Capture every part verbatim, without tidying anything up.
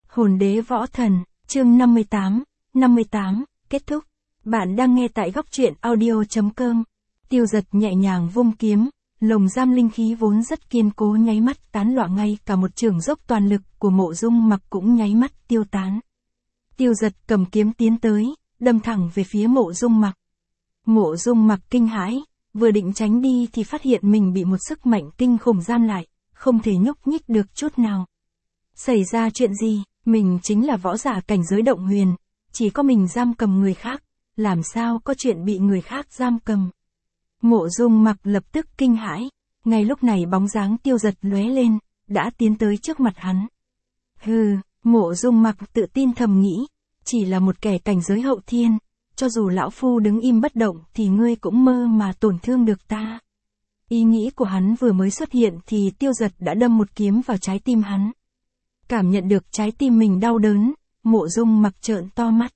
Hồn đế võ thần, chương năm mươi tám, năm mươi tám, kết thúc. Bạn đang nghe tại góc truyện audio chấm com. Tiêu Dật nhẹ nhàng vung kiếm, lồng giam linh khí vốn rất kiên cố nháy mắt tán loạn, ngay cả một chưởng dốc toàn lực của Mộ Dung Mặc cũng nháy mắt tiêu tán. Tiêu Dật cầm kiếm tiến tới, đâm thẳng về phía Mộ Dung Mặc. Mộ Dung Mặc kinh hãi, vừa định tránh đi thì phát hiện mình bị một sức mạnh kinh khủng giam lại, không thể nhúc nhích được chút nào. Xảy ra chuyện gì? Mình chính là võ giả cảnh giới động huyền, chỉ có mình giam cầm người khác, làm sao có chuyện bị người khác giam cầm. Mộ Dung Mặc lập tức kinh hãi, ngay lúc này bóng dáng Tiêu Dật lóe lên, đã tiến tới trước mặt hắn. Hừ, Mộ Dung Mặc tự tin thầm nghĩ, chỉ là một kẻ cảnh giới hậu thiên, cho dù lão phu đứng im bất động thì ngươi cũng mơ mà tổn thương được ta. Ý nghĩ của hắn vừa mới xuất hiện thì Tiêu Dật đã đâm một kiếm vào trái tim hắn. Cảm nhận được trái tim mình đau đớn, Mộ Dung Mặc trợn to mắt.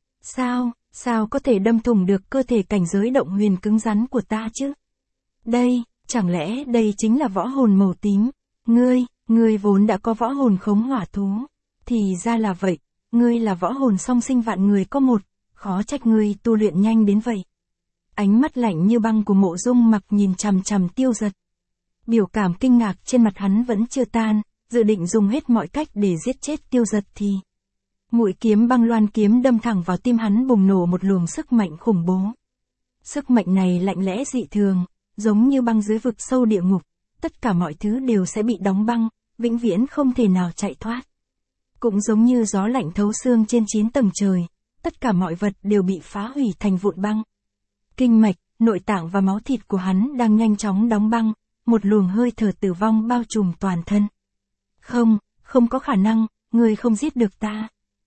Sao, sao có thể đâm thủng được cơ thể cảnh giới động huyền cứng rắn của ta chứ? Đây, chẳng lẽ đây chính là võ hồn màu tím? Ngươi, ngươi vốn đã có võ hồn khống hỏa thú. Thì ra là vậy, ngươi là võ hồn song sinh vạn người có một, khó trách ngươi tu luyện nhanh đến vậy. Ánh mắt lạnh như băng của Mộ Dung Mặc nhìn chằm chằm Tiêu Dật. Biểu cảm kinh ngạc trên mặt hắn vẫn chưa tan, dự định dùng hết mọi cách để giết chết Tiêu Dật thì mũi kiếm băng loan kiếm đâm thẳng vào tim hắn, bùng nổ một luồng sức mạnh khủng bố. Sức mạnh này lạnh lẽ dị thường, giống như băng dưới vực sâu địa ngục, tất cả mọi thứ đều sẽ bị đóng băng, vĩnh viễn không thể nào chạy thoát. Cũng giống như gió lạnh thấu xương trên chín tầng trời, tất cả mọi vật đều bị phá hủy thành vụn băng. Kinh mạch, nội tạng và máu thịt của hắn đang nhanh chóng đóng băng, một luồng hơi thở tử vong bao trùm toàn thân. Không, không có khả năng, ngươi không giết được ta.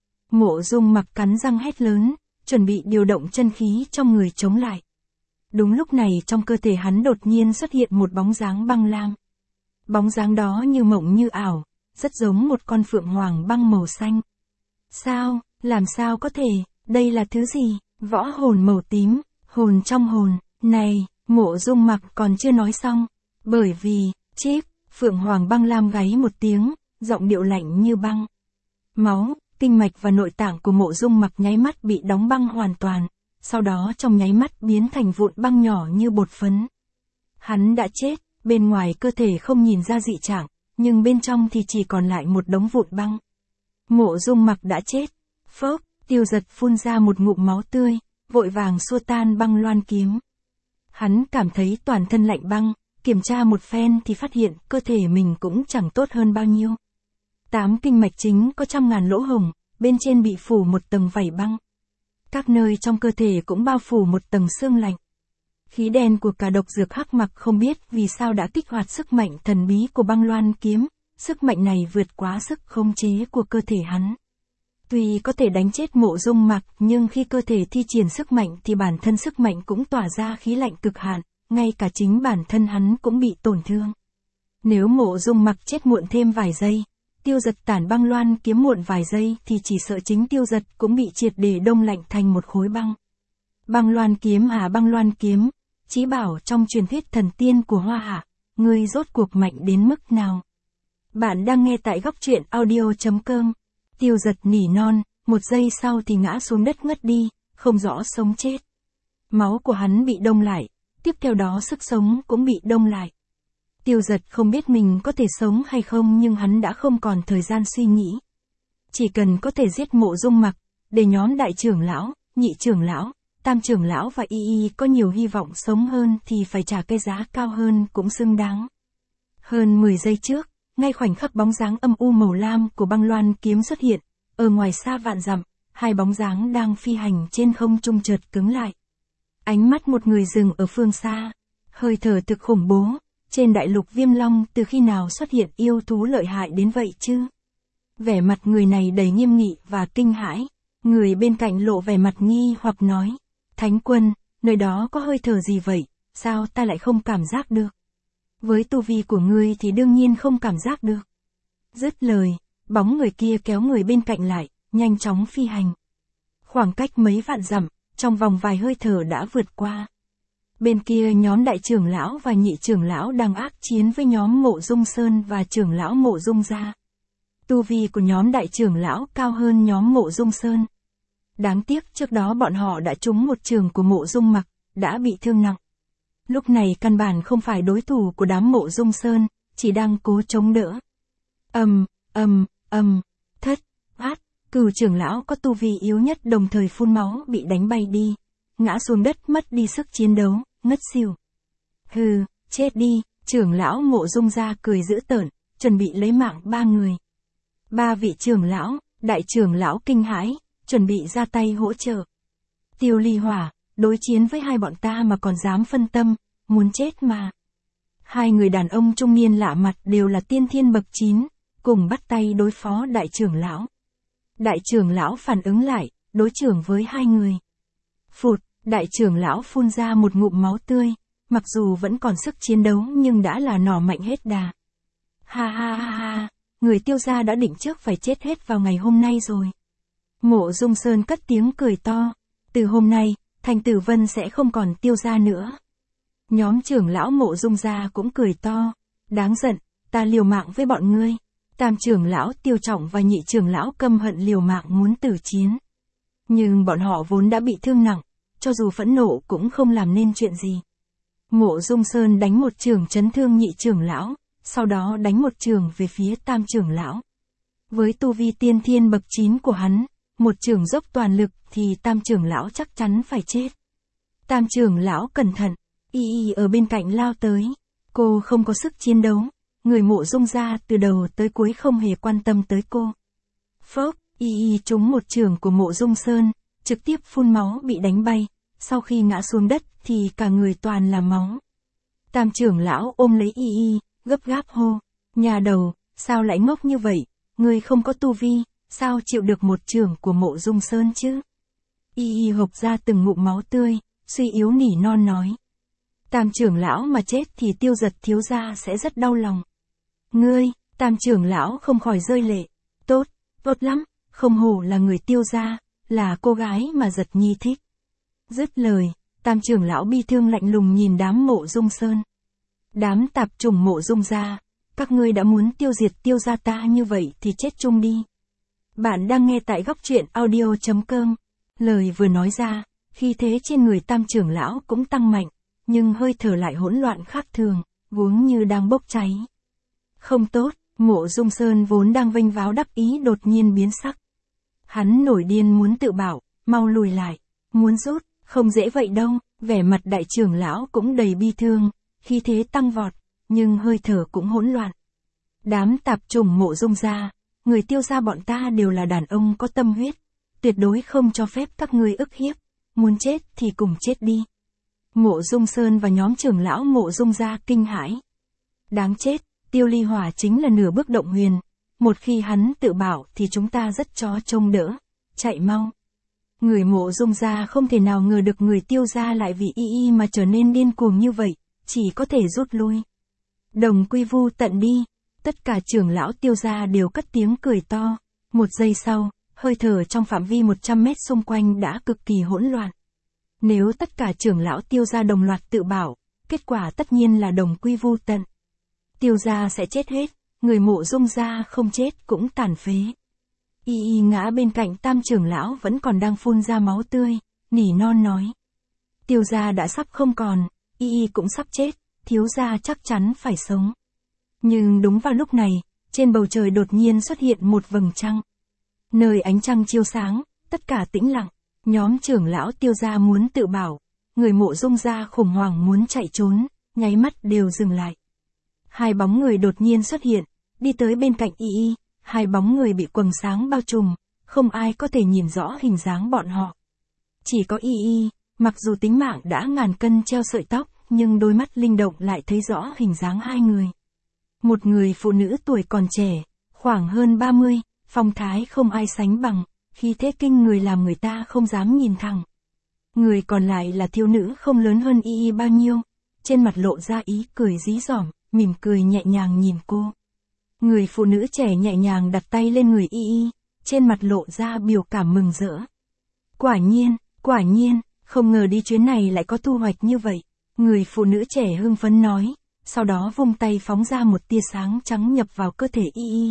Mộ Dung Mặc cắn răng hét lớn, chuẩn bị điều động chân khí trong người chống lại. Đúng lúc này trong cơ thể hắn đột nhiên xuất hiện một bóng dáng băng lam. Bóng dáng đó như mộng như ảo, rất giống một con phượng hoàng băng màu xanh. Sao, làm sao có thể, đây là thứ gì? Võ hồn màu tím, hồn trong hồn, này, Mộ Dung Mặc còn chưa nói xong, bởi vì, chíp, phượng hoàng băng lam gáy một tiếng, giọng điệu lạnh như băng. Máu, kinh mạch và nội tạng của Mộ Dung Mặc nháy mắt bị đóng băng hoàn toàn, sau đó trong nháy mắt biến thành vụn băng nhỏ như bột phấn. Hắn đã chết, bên ngoài cơ thể không nhìn ra dị trạng, nhưng bên trong thì chỉ còn lại một đống vụn băng. Mộ Dung Mặc đã chết. Phốc, Tiêu Dật phun ra một ngụm máu tươi, vội vàng xua tan băng loan kiếm. Hắn cảm thấy toàn thân lạnh băng, kiểm tra một phen thì phát hiện cơ thể mình cũng chẳng tốt hơn bao nhiêu. Tám kinh mạch chính có trăm ngàn lỗ hổng, bên trên bị phủ một tầng vảy băng. Các nơi trong cơ thể cũng bao phủ một tầng xương lạnh. Khí đen của cả độc dược hắc mặc không biết vì sao đã kích hoạt sức mạnh thần bí của băng loan kiếm, sức mạnh này vượt quá sức khống chế của cơ thể hắn. Tuy có thể đánh chết Mộ Dung Mặc, nhưng khi cơ thể thi triển sức mạnh thì bản thân sức mạnh cũng tỏa ra khí lạnh cực hạn, ngay cả chính bản thân hắn cũng bị tổn thương. Nếu Mộ Dung Mặc chết muộn thêm vài giây, Tiêu Dật tản băng loan kiếm muộn vài giây thì chỉ sợ chính Tiêu Dật cũng bị triệt để đông lạnh thành một khối băng. Băng loan kiếm à băng loan kiếm, chí bảo trong truyền thuyết thần tiên của Hoa Hạ, ngươi rốt cuộc mạnh đến mức nào? Bạn đang nghe tại góc truyện audio chấm com. Tiêu Dật nỉ non, một giây sau thì ngã xuống đất ngất đi, không rõ sống chết. Máu của hắn bị đông lại, tiếp theo đó sức sống cũng bị đông lại. Tiêu Dật không biết mình có thể sống hay không, nhưng hắn đã không còn thời gian suy nghĩ. Chỉ cần có thể giết Mộ Dung Mặc, để nhóm đại trưởng lão, nhị trưởng lão, tam trưởng lão và y y có nhiều hy vọng sống hơn thì phải trả cái giá cao hơn cũng xứng đáng. Hơn mười giây trước, ngay khoảnh khắc bóng dáng âm u màu lam của băng loan kiếm xuất hiện, ở ngoài xa vạn dặm, hai bóng dáng đang phi hành trên không trung chợt cứng lại. Ánh mắt một người dừng ở phương xa, hơi thở thực khủng bố, trên đại lục Viêm Long từ khi nào xuất hiện yêu thú lợi hại đến vậy chứ? Vẻ mặt người này đầy nghiêm nghị và kinh hãi, người bên cạnh lộ vẻ mặt nghi hoặc nói, Thánh Quân, nơi đó có hơi thở gì vậy, sao ta lại không cảm giác được? Với tu vi của ngươi thì đương nhiên không cảm giác được. Dứt lời, bóng người kia kéo người bên cạnh lại, nhanh chóng phi hành. Khoảng cách mấy vạn dặm, trong vòng vài hơi thở đã vượt qua. Bên kia nhóm đại trưởng lão và nhị trưởng lão đang ác chiến với nhóm Mộ Dung Sơn và trưởng lão Mộ Dung gia. Tu vi của nhóm đại trưởng lão cao hơn nhóm Mộ Dung Sơn. Đáng tiếc trước đó bọn họ đã trúng một trường của Mộ Dung Mặc, đã bị thương nặng. Lúc này căn bản không phải đối thủ của đám Mộ Dung Sơn, chỉ đang cố chống đỡ. Ầm, ầm, ầm, thất, át, Cửu trưởng lão có tu vi yếu nhất đồng thời phun máu bị đánh bay đi, ngã xuống đất mất đi sức chiến đấu, ngất xỉu. Hừ, chết đi, trưởng lão Mộ Dung gia cười dữ tợn, chuẩn bị lấy mạng ba người. Ba vị trưởng lão, đại trưởng lão kinh hãi, chuẩn bị ra tay hỗ trợ. Tiêu Ly Hỏa, đối chiến với hai bọn ta mà còn dám phân tâm, muốn chết mà. Hai người đàn ông trung niên lạ mặt đều là tiên thiên bậc chín, cùng bắt tay đối phó đại trưởng lão. Đại trưởng lão phản ứng lại, đối trưởng với hai người. Phụt, đại trưởng lão phun ra một ngụm máu tươi, mặc dù vẫn còn sức chiến đấu nhưng đã là nỏ mạnh hết đà. Ha ha ha ha, người Tiêu gia đã định trước phải chết hết vào ngày hôm nay rồi. Mộ Dung Sơn cất tiếng cười to, từ hôm nay, Thành Tử Vân sẽ không còn Tiêu gia nữa. Nhóm trưởng lão Mộ Dung gia cũng cười to, đáng giận, ta liều mạng với bọn ngươi. Tam trưởng lão Tiêu Trọng và nhị trưởng lão căm hận liều mạng muốn tử chiến. Nhưng bọn họ vốn đã bị thương nặng, cho dù phẫn nộ cũng không làm nên chuyện gì. Mộ Dung Sơn đánh một trường chấn thương nhị trưởng lão, sau đó đánh một trường về phía tam trưởng lão. Với tu vi tiên thiên bậc chín của hắn, một trường dốc toàn lực thì tam trưởng lão chắc chắn phải chết. Tam trưởng lão cẩn thận, Y Y ở bên cạnh lao tới. Cô không có sức chiến đấu, người Mộ Dung gia từ đầu tới cuối không hề quan tâm tới cô. Phốc, Y Y trúng một trường của Mộ Dung Sơn, trực tiếp phun máu bị đánh bay, sau khi ngã xuống đất thì cả người toàn là máu. Tam trưởng lão ôm lấy Y Y, gấp gáp hô, nhà đầu, sao lại ngốc như vậy, ngươi không có tu vi, sao chịu được một trường của Mộ Dung Sơn chứ? Y Y hộc ra từng ngụm máu tươi, suy yếu nỉ non nói. Tam trưởng lão mà chết thì Tiêu Giật thiếu gia sẽ rất đau lòng. Ngươi, tam trưởng lão không khỏi rơi lệ. Tốt, tốt lắm, không hổ là người Tiêu gia, là cô gái mà Giật Nhi thích. Dứt lời, tam trưởng lão bi thương lạnh lùng nhìn đám Mộ Dung Sơn. Đám tạp chủng Mộ Dung gia, các ngươi đã muốn tiêu diệt Tiêu gia ta như vậy thì chết chung đi. Bạn đang nghe tại góc truyện audio chấm com. Lời vừa nói ra, khí thế trên người tam trưởng lão cũng tăng mạnh, nhưng hơi thở lại hỗn loạn khác thường, vốn như đang bốc cháy. Không tốt, Mộ Dung Sơn vốn đang vênh váo đắc ý đột nhiên biến sắc. Hắn nổi điên muốn tự bảo, mau lùi lại, muốn rút, không dễ vậy đâu, vẻ mặt đại trưởng lão cũng đầy bi thương, khí thế tăng vọt, nhưng hơi thở cũng hỗn loạn. Đám tạp chủng Mộ Dung gia, người Tiêu gia bọn ta đều là đàn ông có tâm huyết, tuyệt đối không cho phép các ngươi ức hiếp, muốn chết thì cùng chết đi. Mộ Dung Sơn và nhóm trưởng lão Mộ Dung gia kinh hãi. Đáng chết, Tiêu Ly Hỏa chính là nửa bước động huyền, một khi hắn tự bảo thì chúng ta rất chó trông đỡ, chạy mau. Người Mộ Dung gia không thể nào ngờ được người Tiêu gia lại vì Y Y mà trở nên điên cuồng như vậy, chỉ có thể rút lui. Đồng quy vu tận đi, tất cả trưởng lão Tiêu gia đều cất tiếng cười to, một giây sau, hơi thở trong phạm vi một trăm mét xung quanh đã cực kỳ hỗn loạn. Nếu tất cả trưởng lão Tiêu gia đồng loạt tự bảo, kết quả tất nhiên là đồng quy vu tận. Tiêu gia sẽ chết hết, người Mộ Dung gia không chết cũng tàn phế. Y Y ngã bên cạnh tam trưởng lão vẫn còn đang phun ra máu tươi, nỉ non nói. Tiêu gia đã sắp không còn, Y Y cũng sắp chết, thiếu gia chắc chắn phải sống. Nhưng đúng vào lúc này, trên bầu trời đột nhiên xuất hiện một vầng trăng. Nơi ánh trăng chiếu sáng, tất cả tĩnh lặng, nhóm trưởng lão Tiêu gia muốn tự bảo, người Mộ Dung gia khủng hoảng muốn chạy trốn, nháy mắt đều dừng lại. Hai bóng người đột nhiên xuất hiện, đi tới bên cạnh Y Y, hai bóng người bị quầng sáng bao trùm, không ai có thể nhìn rõ hình dáng bọn họ. Chỉ có Y Y, mặc dù tính mạng đã ngàn cân treo sợi tóc, nhưng đôi mắt linh động lại thấy rõ hình dáng hai người. Một người phụ nữ tuổi còn trẻ, khoảng hơn ba mươi, phong thái không ai sánh bằng, khí thế kinh người làm người ta không dám nhìn thẳng. Người còn lại là thiếu nữ không lớn hơn Y Y bao nhiêu, trên mặt lộ ra ý cười dí dỏm, mỉm cười nhẹ nhàng nhìn cô. Người phụ nữ trẻ nhẹ nhàng đặt tay lên người Y Y, trên mặt lộ ra biểu cảm mừng rỡ. Quả nhiên, quả nhiên, không ngờ đi chuyến này lại có thu hoạch như vậy. Người phụ nữ trẻ hưng phấn nói, sau đó vung tay phóng ra một tia sáng trắng nhập vào cơ thể Y Y.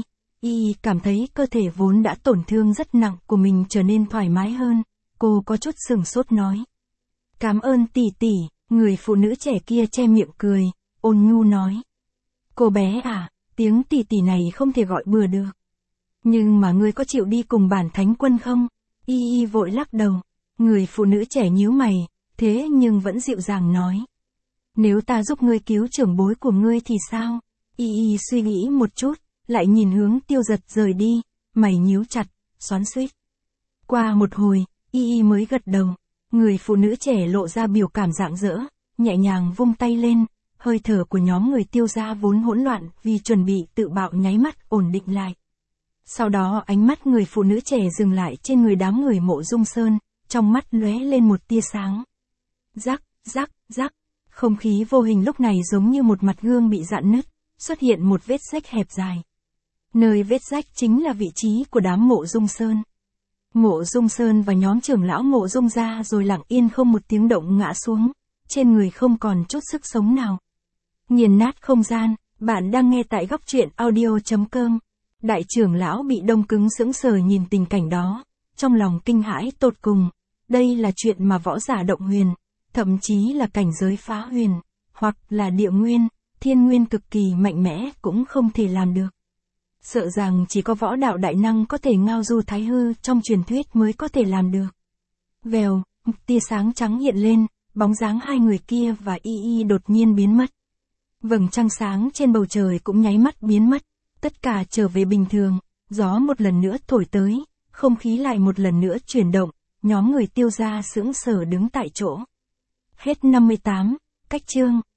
Y cảm thấy cơ thể vốn đã tổn thương rất nặng của mình trở nên thoải mái hơn, cô có chút sừng sốt nói. Cảm ơn tỷ tỷ, người phụ nữ trẻ kia che miệng cười, ôn nhu nói. Cô bé à, tiếng tỷ tỷ này không thể gọi bừa được. Nhưng mà ngươi có chịu đi cùng bản thánh quân không? Y Y vội lắc đầu. Người phụ nữ trẻ nhíu mày, thế nhưng vẫn dịu dàng nói. Nếu ta giúp ngươi cứu trưởng bối của ngươi thì sao? Y Y suy nghĩ một chút, lại nhìn hướng Tiêu Giật rời đi, mày nhíu chặt, xoắn xuýt. Qua một hồi, Y Y mới gật đầu. Người phụ nữ trẻ lộ ra biểu cảm rạng rỡ, nhẹ nhàng vung tay lên, hơi thở của nhóm người Tiêu gia vốn hỗn loạn vì chuẩn bị tự bạo nháy mắt ổn định lại. Sau đó ánh mắt người phụ nữ trẻ dừng lại trên người đám người Mộ Dung Sơn, trong mắt lóe lên một tia sáng. Rắc, rắc, rắc, không khí vô hình lúc này giống như một mặt gương bị rạn nứt, xuất hiện một vết rách hẹp dài. Nơi vết rách chính là vị trí của đám Mộ Dung Sơn. Mộ Dung Sơn và nhóm trưởng lão Mộ Dung gia rồi lặng yên không một tiếng động ngã xuống, trên người không còn chút sức sống nào. Nghiền nát không gian, bạn đang nghe tại góc truyện audio chấm com. Đại trưởng lão bị đông cứng sững sờ nhìn tình cảnh đó, trong lòng kinh hãi tột cùng. Đây là chuyện mà võ giả động huyền, thậm chí là cảnh giới phá huyền, hoặc là địa nguyên, thiên nguyên cực kỳ mạnh mẽ cũng không thể làm được. Sợ rằng chỉ có võ đạo đại năng có thể ngao du thái hư trong truyền thuyết mới có thể làm được. Vèo, một tia sáng trắng hiện lên, bóng dáng hai người kia và Y Y đột nhiên biến mất. Vầng trăng sáng trên bầu trời cũng nháy mắt biến mất, tất cả trở về bình thường, gió một lần nữa thổi tới, không khí lại một lần nữa chuyển động, nhóm người Tiêu gia sững sờ đứng tại chỗ. Hết năm mươi tám, cách chương.